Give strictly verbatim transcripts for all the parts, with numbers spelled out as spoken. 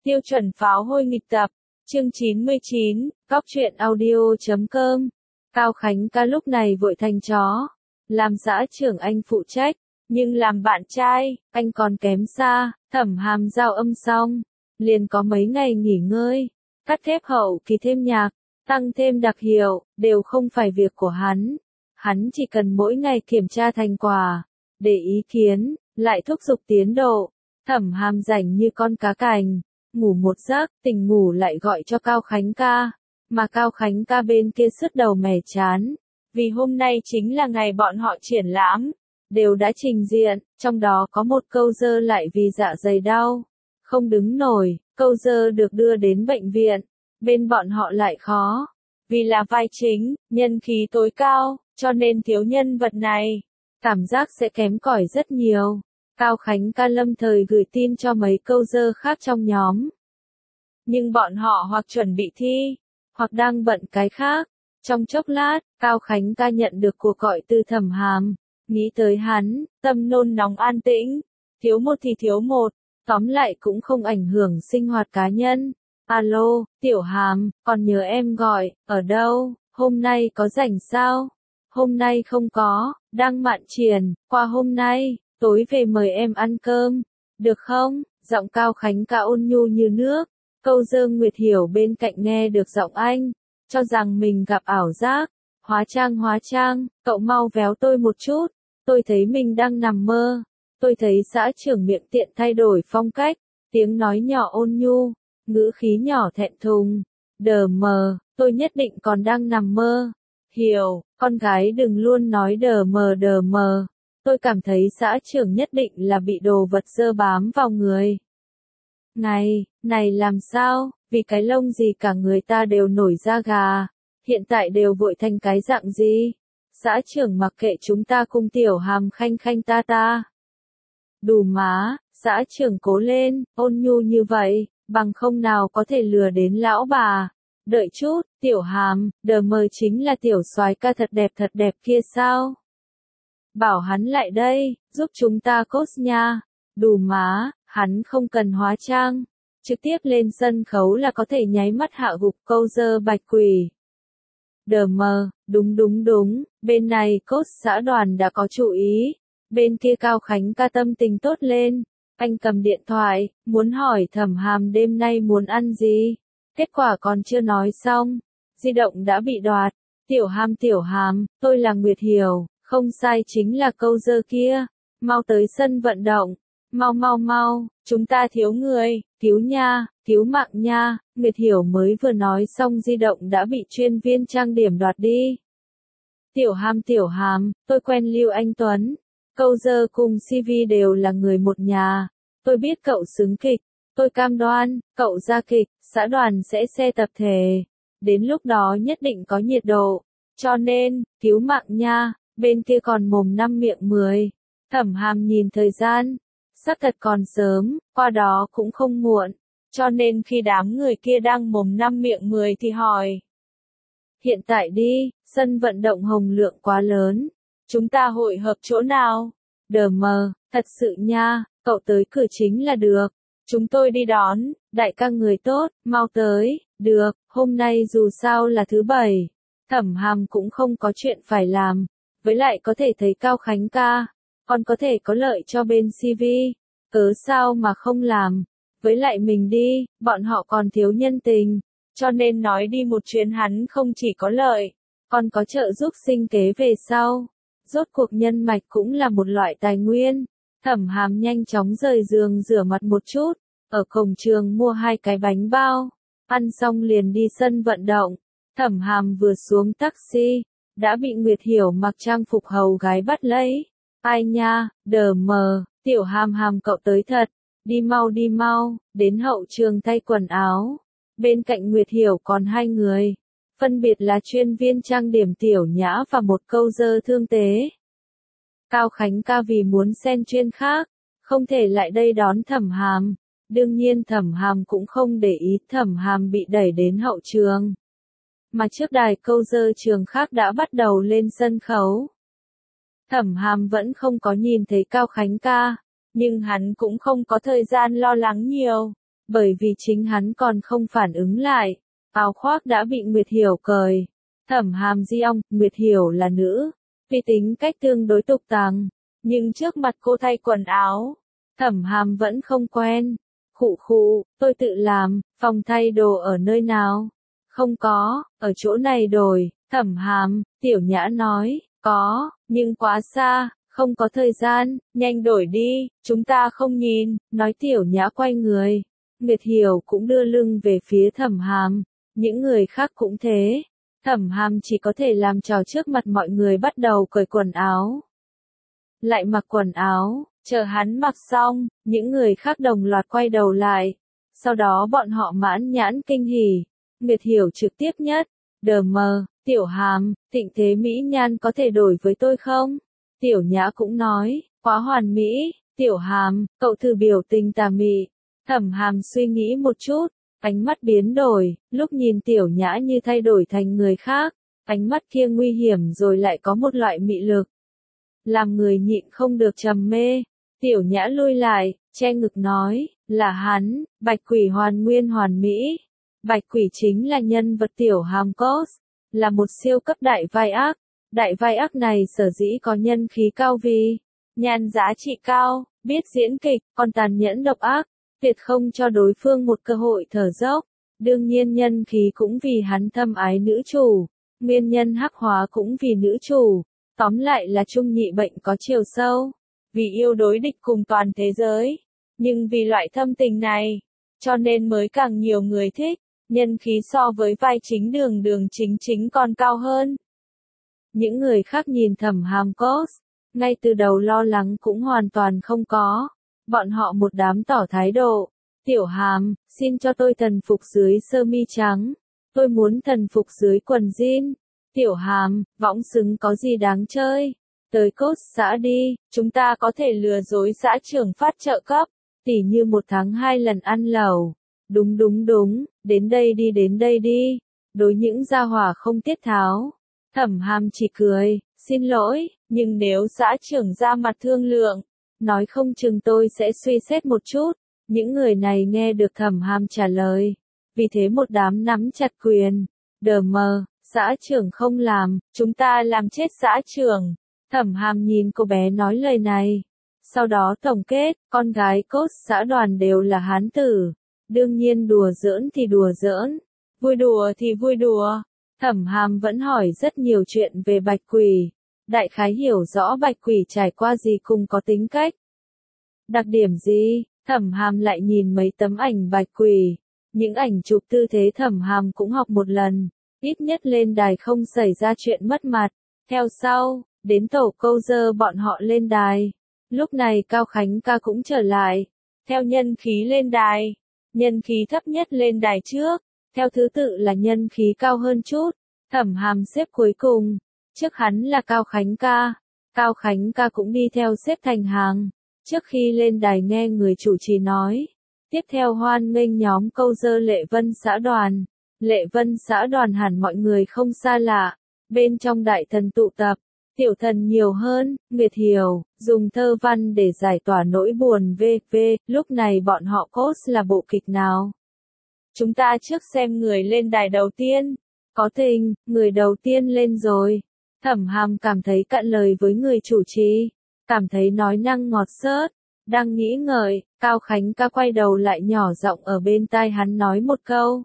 Tiêu chuẩn pháo hôi nghịch tập, chương chín mươi chín, cóc truyện audio chấm com. Cao Khánh ca lúc này vội thành chó. Làm xã trưởng anh phụ trách, nhưng làm bạn trai, anh còn kém xa. Thẩm Hàm giao âm xong, liền có mấy ngày nghỉ ngơi, cắt thép hậu kỳ thêm nhạc, tăng thêm đặc hiệu, đều không phải việc của hắn. Hắn chỉ cần mỗi ngày kiểm tra thành quả, để ý kiến, lại thúc giục tiến độ. Thẩm Hàm rảnh như con cá cành, ngủ một giấc, tỉnh ngủ lại gọi cho Cao Khánh ca, mà Cao Khánh ca bên kia sứt đầu mẻ chán, vì hôm nay chính là ngày bọn họ triển lãm, đều đã trình diện, trong đó có một câu dơ lại vì dạ dày đau, không đứng nổi, câu dơ được đưa đến bệnh viện, bên bọn họ lại khó, vì là vai chính, nhân khí tối cao, cho nên thiếu nhân vật này, cảm giác sẽ kém cỏi rất nhiều. Cao Khánh ca lâm thời gửi tin cho mấy câu dơ khác trong nhóm. Nhưng bọn họ hoặc chuẩn bị thi, hoặc đang bận cái khác. Trong chốc lát, Cao Khánh ca nhận được cuộc gọi từ Thẩm Hàm. Nghĩ tới hắn, tâm nôn nóng an tĩnh. Thiếu một thì thiếu một, tóm lại cũng không ảnh hưởng sinh hoạt cá nhân. Alo, Tiểu Hàm, còn nhớ em gọi, ở đâu, hôm nay có rảnh sao? Hôm nay không có, đang mạn triển, qua hôm nay. Tối về mời em ăn cơm, được không? Giọng Cao Khánh ca ôn nhu như nước. Câu dơ Nguyệt Hiểu bên cạnh nghe được giọng anh, cho rằng mình gặp ảo giác. Hóa trang hóa trang, cậu mau véo tôi một chút. Tôi thấy mình đang nằm mơ. Tôi thấy xã trưởng miệng tiện thay đổi phong cách, tiếng nói nhỏ ôn nhu, ngữ khí nhỏ thẹn thùng. Đờ mờ, tôi nhất định còn đang nằm mơ. Hiểu, con gái đừng luôn nói đờ mờ đờ mờ. Tôi cảm thấy xã trưởng nhất định là bị đồ vật dơ bám vào người. Này, này làm sao, vì cái lông gì cả người ta đều nổi da gà, hiện tại đều vội thành cái dạng gì? Xã trưởng mặc kệ chúng ta cùng Tiểu Hàm khanh khanh ta ta. Đù má, xã trưởng cố lên, ôn nhu như vậy, bằng không nào có thể lừa đến lão bà. Đợi chút, Tiểu Hàm, đờ mờ chính là tiểu soái ca thật đẹp thật đẹp kia sao? Bảo hắn lại đây, giúp chúng ta cos nha. Đù má, hắn không cần hóa trang. Trực tiếp lên sân khấu là có thể nháy mắt hạ gục câu dơ bạch quỷ. Đờ mờ, đúng đúng đúng, bên này cos xã đoàn đã có chú ý. Bên kia Cao Khánh ca tâm tình tốt lên. Anh cầm điện thoại, muốn hỏi Thẩm Hàm đêm nay muốn ăn gì. Kết quả còn chưa nói xong. Di động đã bị đoạt. Tiểu Hàm Tiểu Hàm, tôi là Nguyệt Hiểu. Không sai chính là câu dơ kia, mau tới sân vận động, mau mau mau, chúng ta thiếu người, thiếu nha, thiếu mạng nha. Nguyệt Hiểu mới vừa nói xong di động đã bị chuyên viên trang điểm đoạt đi. Tiểu Hàm Tiểu Hàm, tôi quen Lưu Anh Tuấn, câu dơ cùng xê vê đều là người một nhà, tôi biết cậu xứng kịch, tôi cam đoan, cậu ra kịch, xã đoàn sẽ xe tập thể, đến lúc đó nhất định có nhiệt độ, cho nên, thiếu mạng nha. Bên kia còn mồm năm miệng mười. Thẩm Hàm nhìn thời gian, sắp thật còn sớm, qua đó cũng không muộn, cho nên khi đám người kia đang mồm năm miệng mười thì hỏi. Hiện tại đi, sân vận động Hồng Lượng quá lớn, chúng ta hội hợp chỗ nào? Đờ mờ, thật sự nha, cậu tới cửa chính là được, chúng tôi đi đón, đại ca người tốt, mau tới, được, hôm nay dù sao là thứ bảy, Thẩm Hàm cũng không có chuyện phải làm. Với lại có thể thấy Cao Khánh ca, còn có thể có lợi cho bên xê vê, cớ sao mà không làm, với lại mình đi, bọn họ còn thiếu nhân tình, cho nên nói đi một chuyến hắn không chỉ có lợi, còn có trợ giúp sinh kế về sau, rốt cuộc nhân mạch cũng là một loại tài nguyên. Thẩm Hàm nhanh chóng rời giường rửa mặt một chút, ở cổng trường mua hai cái bánh bao, ăn xong liền đi sân vận động. Thẩm Hàm vừa xuống taxi, đã bị Nguyệt Hiểu mặc trang phục hầu gái bắt lấy. Ai nha, đờ mờ, Tiểu Hàm Hàm cậu tới thật, đi mau đi mau, đến hậu trường thay quần áo. Bên cạnh Nguyệt Hiểu còn hai người, phân biệt là chuyên viên trang điểm Tiểu Nhã và một câu dơ thương tế. Cao Khánh ca vì muốn xen chuyên khác, không thể lại đây đón Thẩm Hàm. Đương nhiên Thẩm Hàm cũng không để ý Thẩm Hàm bị đẩy đến hậu trường. Mà trước đài câu dơ trường khác đã bắt đầu lên sân khấu. Thẩm Hàm vẫn không có nhìn thấy Cao Khánh ca, nhưng hắn cũng không có thời gian lo lắng nhiều. bởi vì chính hắn còn không phản ứng lại. Áo khoác đã bị Nguyệt Hiểu cởi. Thẩm Hàm di ong, Nguyệt Hiểu là nữ, vì tính cách tương đối tục tằng, nhưng trước mặt cô thay quần áo, Thẩm Hàm vẫn không quen. Khụ khụ, tôi tự làm, phòng thay đồ ở nơi nào? Không có, ở chỗ này đổi. Thẩm Hàm, Tiểu Nhã nói, có, nhưng quá xa, không có thời gian, nhanh đổi đi, chúng ta không nhìn, nói Tiểu Nhã quay người. Nguyệt Hiểu cũng đưa lưng về phía Thẩm Hàm, những người khác cũng thế. Thẩm Hàm chỉ có thể làm trò trước mặt mọi người bắt đầu cởi quần áo. Lại mặc quần áo, chờ hắn mặc xong, những người khác đồng loạt quay đầu lại. Sau đó bọn họ mãn nhãn kinh hỉ. Nguyệt Hiểu trực tiếp nhất, đờ mờ, Tiểu Hàm, Thịnh thế mỹ nhan có thể đổi với tôi không? Tiểu Nhã cũng nói, quá hoàn mỹ. Tiểu Hàm, cậu thử biểu tình tà mị. Thẩm Hàm suy nghĩ một chút, ánh mắt biến đổi, lúc nhìn Tiểu Nhã như thay đổi thành người khác, ánh mắt kia nguy hiểm rồi lại có một loại mị lực, làm người nhịn không được trầm mê. Tiểu Nhã lui lại, che ngực nói, là hắn, Bạch Quỷ hoàn nguyên hoàn mỹ. Bạch Quỷ chính là nhân vật Tiểu Hàm cos, là một siêu cấp đại vai ác. Đại vai ác này sở dĩ có nhân khí cao vì nhan giá trị cao, biết diễn kịch, còn tàn nhẫn độc ác, tuyệt không cho đối phương một cơ hội thở dốc. Đương nhiên nhân khí cũng vì hắn thâm ái nữ chủ, nguyên nhân hắc hóa cũng vì nữ chủ. Tóm lại là trung nhị bệnh có chiều sâu, vì yêu đối địch cùng toàn thế giới, nhưng vì loại thâm tình này, cho nên mới càng nhiều người thích, nhân khí so với vai chính Đường Đường Chính Chính còn cao hơn. Những người khác nhìn Thẩm Hàm cos, ngay từ đầu lo lắng cũng hoàn toàn không có, bọn họ một đám tỏ thái độ. Tiểu Hàm, xin cho tôi thần phục dưới sơ mi trắng, tôi muốn thần phục dưới quần jean. Tiểu Hàm, võng xứng có gì đáng chơi? Tới cốt xã đi, chúng ta có thể lừa dối xã trưởng phát trợ cấp, tỉ như một tháng hai lần ăn lẩu. Đúng đúng đúng, đến đây đi đến đây đi. Đối những gia hỏa không tiết tháo, Thẩm Hàm chỉ cười, xin lỗi, nhưng nếu xã trưởng ra mặt thương lượng, nói không chừng tôi sẽ suy xét một chút. Những người này nghe được Thẩm Hàm trả lời, vì thế một đám nắm chặt quyền. Đờ mờ, xã trưởng không làm, chúng ta làm chết xã trưởng. Thẩm Hàm nhìn cô bé nói lời này. Sau đó tổng kết, con gái cốt xã đoàn đều là hán tử. Đương nhiên đùa giỡn thì đùa giỡn, vui đùa thì vui đùa. Thẩm Hàm vẫn hỏi rất nhiều chuyện về Bạch Quỷ. Đại khái hiểu rõ Bạch Quỷ trải qua gì cùng có tính cách. Đặc điểm gì? Thẩm Hàm lại nhìn mấy tấm ảnh Bạch Quỷ. Những ảnh chụp tư thế Thẩm Hàm cũng học một lần. Ít nhất lên đài không xảy ra chuyện mất mặt. Theo sau, đến tổ câu dơ bọn họ lên đài. Lúc này Cao Khánh ca cũng trở lại. Theo nhân khí lên đài. Nhân khí thấp nhất lên đài trước. Theo thứ tự là nhân khí cao hơn chút. Thẩm Hàm xếp cuối cùng. Trước hắn là Cao Khánh ca. Cao Khánh ca cũng đi theo xếp thành hàng. Trước khi lên đài nghe người chủ trì nói. Tiếp theo hoan nghênh nhóm câu dơ Lệ Vân xã đoàn. Lệ Vân xã đoàn hẳn mọi người không xa lạ. Bên trong đại thần tụ tập. Tiểu thần nhiều hơn, Nguyệt Hiểu, dùng thơ văn để giải tỏa nỗi buồn vê vê. Lúc này bọn họ cốt là bộ kịch nào? Chúng ta trước xem người lên đài đầu tiên. Có tình, người đầu tiên lên rồi. Thẩm Hàm cảm thấy cạn lời với người chủ trì. Cảm thấy nói năng ngọt xớt. Đang nghĩ ngợi, Cao Khánh ca quay đầu lại nhỏ giọng ở bên tai hắn nói một câu.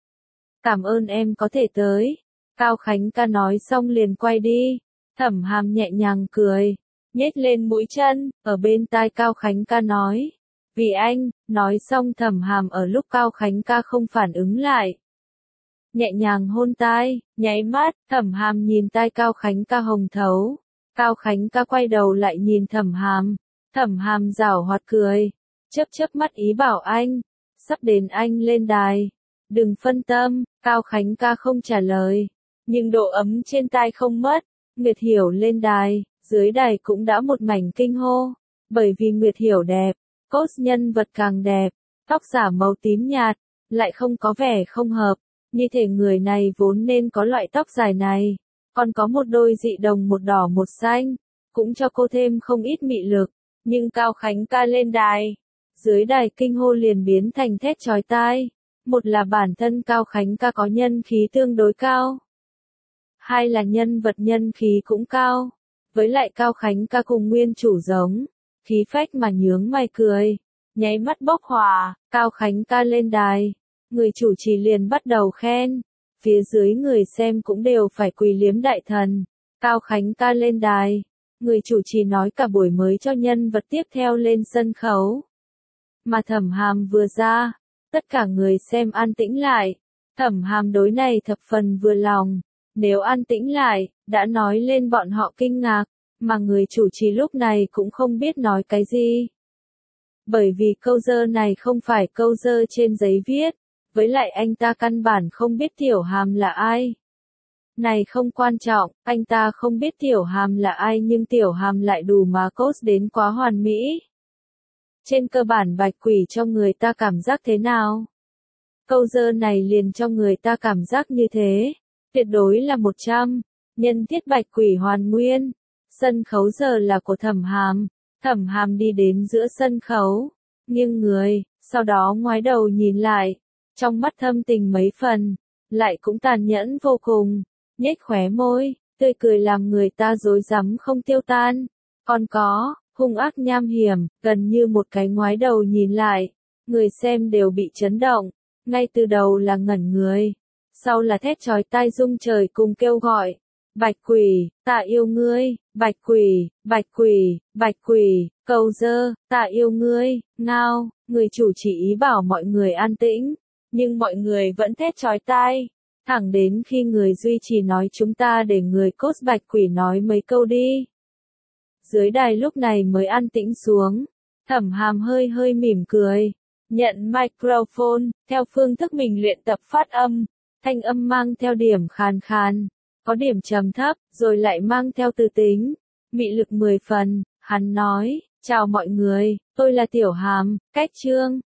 Cảm ơn em có thể tới. Cao Khánh ca nói xong liền quay đi. Thẩm Hàm nhẹ nhàng cười, nhếch lên mũi chân, ở bên tai Cao Khánh ca nói. Vì anh, nói xong Thẩm Hàm ở lúc Cao Khánh ca không phản ứng lại. Nhẹ nhàng hôn tai, nháy mắt, Thẩm Hàm nhìn tai Cao Khánh ca hồng thấu. Cao Khánh ca quay đầu lại nhìn Thẩm Hàm. Thẩm Hàm giảo hoạt cười, chớp chớp mắt ý bảo anh, sắp đến anh lên đài. Đừng phân tâm, Cao Khánh ca không trả lời, nhưng độ ấm trên tai không mất. Nguyệt Hiểu lên đài, dưới đài cũng đã một mảnh kinh hô, bởi vì Nguyệt Hiểu đẹp, cốt nhân vật càng đẹp, tóc giả màu tím nhạt, lại không có vẻ không hợp, như thể người này vốn nên có loại tóc dài này, còn có một đôi dị đồng một đỏ một xanh, cũng cho cô thêm không ít mị lực, nhưng Cao Khánh ca lên đài, Dưới đài kinh hô liền biến thành thét chói tai. Một là bản thân Cao Khánh ca có nhân khí tương đối cao. Hai là nhân vật nhân khí cũng cao. Với lại Cao Khánh ca cùng nguyên chủ giống. Khí phách mà nhướng mày cười. Nháy mắt bốc hỏa, Cao Khánh ca lên đài. Người chủ trì liền bắt đầu khen. Phía dưới người xem cũng đều phải quỳ liếm đại thần. Cao Khánh ca lên đài. Người chủ trì nói cả buổi mới cho nhân vật tiếp theo lên sân khấu. Mà Thẩm Hàm vừa ra, tất cả người xem an tĩnh lại. Thẩm Hàm đối này thập phần vừa lòng. Nếu an tĩnh lại, đã nói lên bọn họ kinh ngạc, mà người chủ trì lúc này cũng không biết nói cái gì. Bởi vì câu dơ này không phải câu dơ trên giấy viết, với lại anh ta căn bản không biết Tiểu Hàm là ai. Này không quan trọng, anh ta không biết Tiểu Hàm là ai nhưng Tiểu Hàm lại đủ mà cos đến quá hoàn mỹ. Trên cơ bản bạch quỷ cho người ta cảm giác thế nào? Câu dơ này liền cho người ta cảm giác như thế. Tuyệt đối là một trăm. Nhân tiết bạch quỷ hoàn nguyên. Sân khấu giờ là của Thẩm Hàm. Thẩm Hàm đi đến giữa sân khấu. Nghiêng người, sau đó ngoái đầu nhìn lại. Trong mắt thâm tình mấy phần. Lại cũng tàn nhẫn vô cùng. Nhếch khóe môi, tươi cười làm người ta rối rắm không tiêu tan. Còn có, hung ác nham hiểm, gần như một cái ngoái đầu nhìn lại. Người xem đều bị chấn động. Ngay từ đầu là ngẩn người. Sau là thét chói tai rung trời cùng kêu gọi. Bạch quỷ, ta yêu ngươi, bạch quỷ, bạch quỷ, bạch quỷ, cầu dơ, ta yêu ngươi, ngao, người chủ chỉ ý bảo mọi người an tĩnh, nhưng mọi người vẫn thét chói tai, thẳng đến khi người duy trì nói chúng ta để người cos bạch quỷ nói mấy câu đi. Dưới đài lúc này mới an tĩnh xuống, Thẩm Hàm hơi hơi mỉm cười, nhận microphone, theo phương thức mình luyện tập phát âm. Thanh âm mang theo điểm khàn khàn, có điểm trầm thấp, rồi lại mang theo từ tính, mị lực mười phần, hắn nói, chào mọi người, tôi là Tiểu Hàm, cách chương.